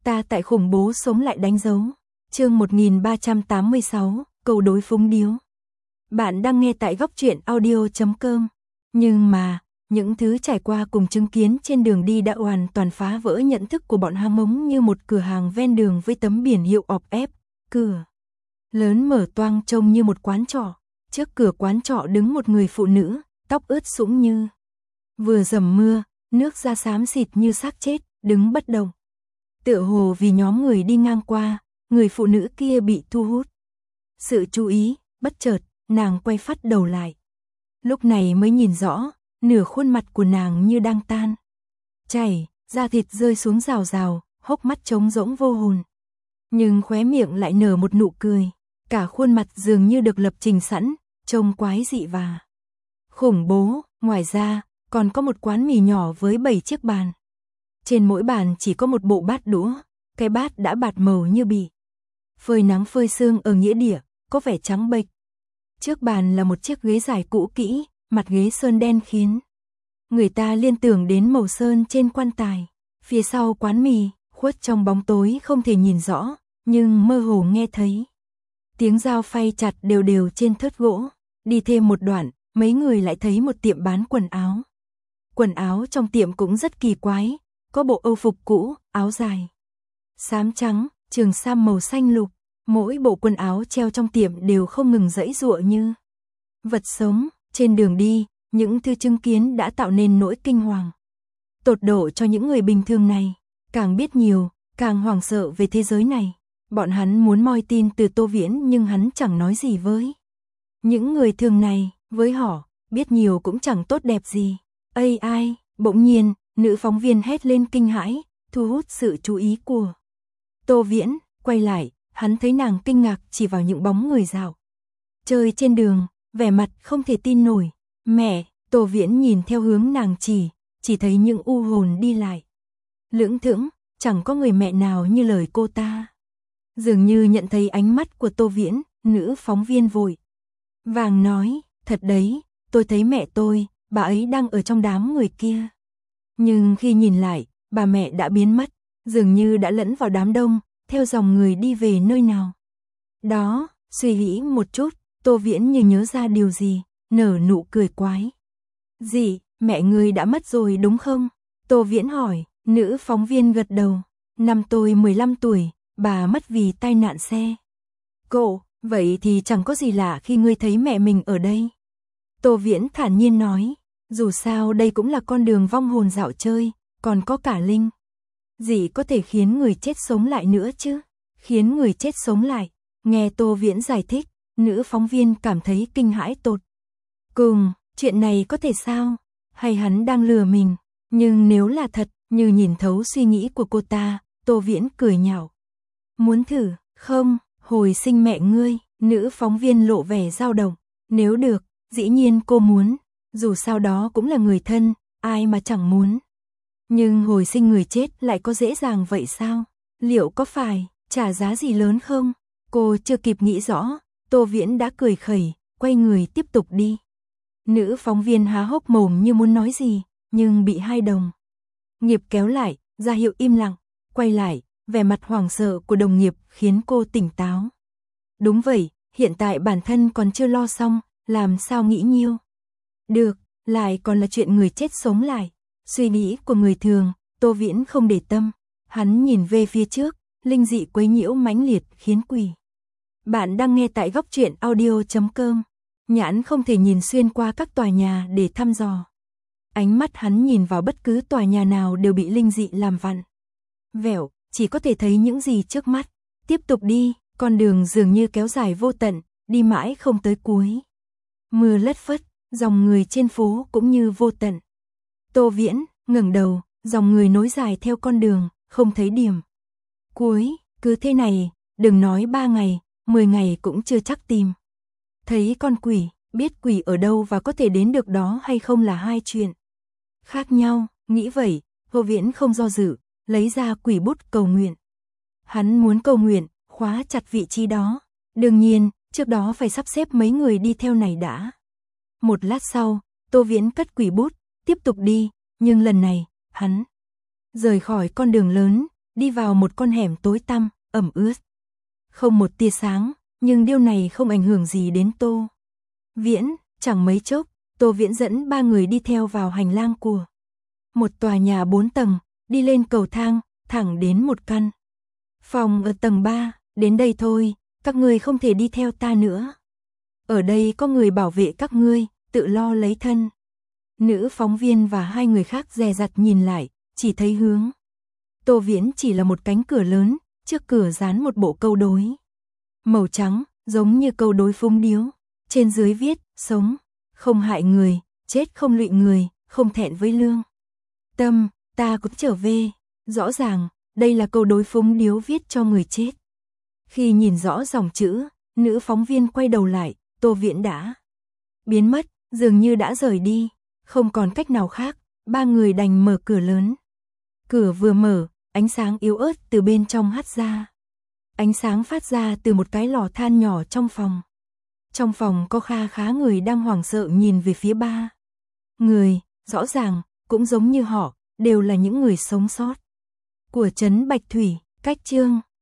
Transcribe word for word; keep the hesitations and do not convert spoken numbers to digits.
Ta tại khủng bố sống lại đánh dấu. Chương một nghìn ba trăm tám mươi sáu, cầu đối phúng điếu. Bạn đang nghe tại góc truyện audio chấm com. Nhưng mà, những thứ trải qua cùng chứng kiến trên đường đi đã hoàn toàn phá vỡ nhận thức của bọn ham mống như một cửa hàng ven đường với tấm biển hiệu ọp ép, cửa lớn mở toang trông như một quán trọ. Trước cửa quán trọ đứng một người phụ nữ, tóc ướt sũng như vừa dầm mưa, nước da xám xịt như xác chết, đứng bất động. Tựa hồ vì nhóm người đi ngang qua, người phụ nữ kia bị thu hút sự chú ý, bất chợt, nàng quay phắt đầu lại. Lúc này mới nhìn rõ, nửa khuôn mặt của nàng như đang tan chảy, da thịt rơi xuống rào rào, hốc mắt trống rỗng vô hồn. Nhưng khóe miệng lại nở một nụ cười, cả khuôn mặt dường như được lập trình sẵn, trông quái dị và khủng bố. Ngoài ra, còn có một quán mì nhỏ với bảy chiếc bàn. Trên mỗi bàn chỉ có một bộ bát đũa, cái bát đã bạt màu như bị phơi nắng phơi sương ở nghĩa địa, có vẻ trắng bệch. Trước bàn là một chiếc ghế dài cũ kỹ, mặt ghế sơn đen khiến người ta liên tưởng đến màu sơn trên quan tài. Phía sau quán mì, khuất trong bóng tối không thể nhìn rõ, nhưng mơ hồ nghe thấy tiếng dao phay chặt đều đều trên thớt gỗ. Đi thêm một đoạn, mấy người lại thấy một tiệm bán quần áo. Quần áo trong tiệm cũng rất kỳ quái, có bộ âu phục cũ, áo dài xám trắng, trường sam màu xanh lục. Mỗi bộ quần áo treo trong tiệm đều không ngừng giãy giụa như vật sống. Trên đường đi, những thứ chứng kiến đã tạo nên nỗi kinh hoàng tột độ cho những người bình thường này. Càng biết nhiều, càng hoảng sợ về thế giới này. Bọn hắn muốn moi tin từ Tô Viễn nhưng hắn chẳng nói gì với những người thường này. Với họ, biết nhiều cũng chẳng tốt đẹp gì. Ây ai, bỗng nhiên, nữ phóng viên hét lên kinh hãi, thu hút sự chú ý của Tô Viễn. Quay lại, hắn thấy nàng kinh ngạc chỉ vào những bóng người dạo chơi trên đường, vẻ mặt không thể tin nổi. Mẹ, Tô Viễn nhìn theo hướng nàng chỉ, chỉ thấy những u hồn đi lại lững thững, chẳng có người mẹ nào như lời cô ta. Dường như nhận thấy ánh mắt của Tô Viễn, nữ phóng viên vội vàng nói, thật đấy, tôi thấy mẹ tôi, bà ấy đang ở trong đám người kia. Nhưng khi nhìn lại, bà mẹ đã biến mất, dường như đã lẫn vào đám đông, theo dòng người đi về nơi nào đó. Suy nghĩ một chút, Tô Viễn như nhớ ra điều gì, nở nụ cười quái dị. Mẹ ngươi đã mất rồi đúng không? Tô Viễn hỏi. Nữ phóng viên gật đầu. Năm tôi mười lăm tuổi, bà mất vì tai nạn xe cộ. Vậy thì chẳng có gì lạ khi ngươi thấy mẹ mình ở đây. Tô Viễn thản nhiên nói. Dù sao đây cũng là con đường vong hồn dạo chơi, còn có cả linh gì có thể khiến người chết sống lại nữa chứ? Khiến người chết sống lại? Nghe Tô Viễn giải thích, nữ phóng viên cảm thấy kinh hãi tột cùng. Chuyện này có thể sao? Hay hắn đang lừa mình? Nhưng nếu là thật, như nhìn thấu suy nghĩ của cô ta, Tô Viễn cười nhạo. Muốn thử, không? Hồi sinh mẹ ngươi, nữ phóng viên lộ vẻ dao động. Nếu được, dĩ nhiên cô muốn. Dù sao đó cũng là người thân, ai mà chẳng muốn. Nhưng hồi sinh người chết lại có dễ dàng vậy sao? Liệu có phải trả giá gì lớn không? Cô chưa kịp nghĩ rõ, Tô Viễn đã cười khẩy, quay người tiếp tục đi. Nữ phóng viên há hốc mồm như muốn nói gì, nhưng bị hai đồng nghiệp kéo lại, ra hiệu im lặng. Quay lại, vẻ mặt hoảng sợ của đồng nghiệp khiến cô tỉnh táo. Đúng vậy, hiện tại bản thân còn chưa lo xong, làm sao nghĩ nhiêu được, lại còn là chuyện người chết sống lại. Suy nghĩ của người thường, Tô Viễn không để tâm. Hắn nhìn về phía trước, linh dị quấy nhiễu mãnh liệt khiến quỷ. Bạn đang nghe tại góc truyện audio chấm com. Nhãn không thể nhìn xuyên qua các tòa nhà để thăm dò. Ánh mắt hắn nhìn vào bất cứ tòa nhà nào đều bị linh dị làm vặn vẹo, chỉ có thể thấy những gì trước mắt. Tiếp tục đi, con đường dường như kéo dài vô tận, đi mãi không tới cuối. Mưa lất phất, dòng người trên phố cũng như vô tận. Tô Viễn ngẩng đầu, dòng người nối dài theo con đường, không thấy điểm cuối. Cứ thế này, đừng nói ba ngày, mười ngày cũng chưa chắc tìm thấy con quỷ. Biết quỷ ở đâu và có thể đến được đó hay không là hai chuyện khác nhau. Nghĩ vậy, Tô Viễn không do dự, lấy ra quỷ bút cầu nguyện. Hắn muốn cầu nguyện, khóa chặt vị trí đó. Đương nhiên, trước đó phải sắp xếp mấy người đi theo này đã. Một lát sau, Tô Viễn cất quỷ bút, tiếp tục đi, nhưng lần này, hắn rời khỏi con đường lớn, đi vào một con hẻm tối tăm, ẩm ướt. Không một tia sáng, nhưng điều này không ảnh hưởng gì đến Tô Viễn, chẳng mấy chốc, Tô Viễn dẫn ba người đi theo vào hành lang của một tòa nhà bốn tầng, đi lên cầu thang, thẳng đến một căn phòng ở tầng ba, đến đây thôi, các ngươi không thể đi theo ta nữa. Ở đây có người bảo vệ các ngươi, tự lo lấy thân. Nữ phóng viên và hai người khác dè dặt nhìn lại, chỉ thấy hướng Tô Viễn chỉ là một cánh cửa lớn, trước cửa dán một bộ câu đối màu trắng, giống như câu đối phúng điếu. Trên dưới viết, sống, không hại người, chết không lụy người, không thẹn với lương tâm, ta cũng trở về. Rõ ràng, đây là câu đối phúng điếu viết cho người chết. Khi nhìn rõ dòng chữ, nữ phóng viên quay đầu lại, Tô Viễn đã biến mất, dường như đã rời đi. Không còn cách nào khác, ba người đành mở cửa lớn. Cửa vừa mở, ánh sáng yếu ớt từ bên trong hắt ra. Ánh sáng phát ra từ một cái lò than nhỏ trong phòng. Trong phòng có kha khá người đang hoảng sợ nhìn về phía ba người, rõ ràng, cũng giống như họ, đều là những người sống sót của trấn Bạch Thủy. Cách chương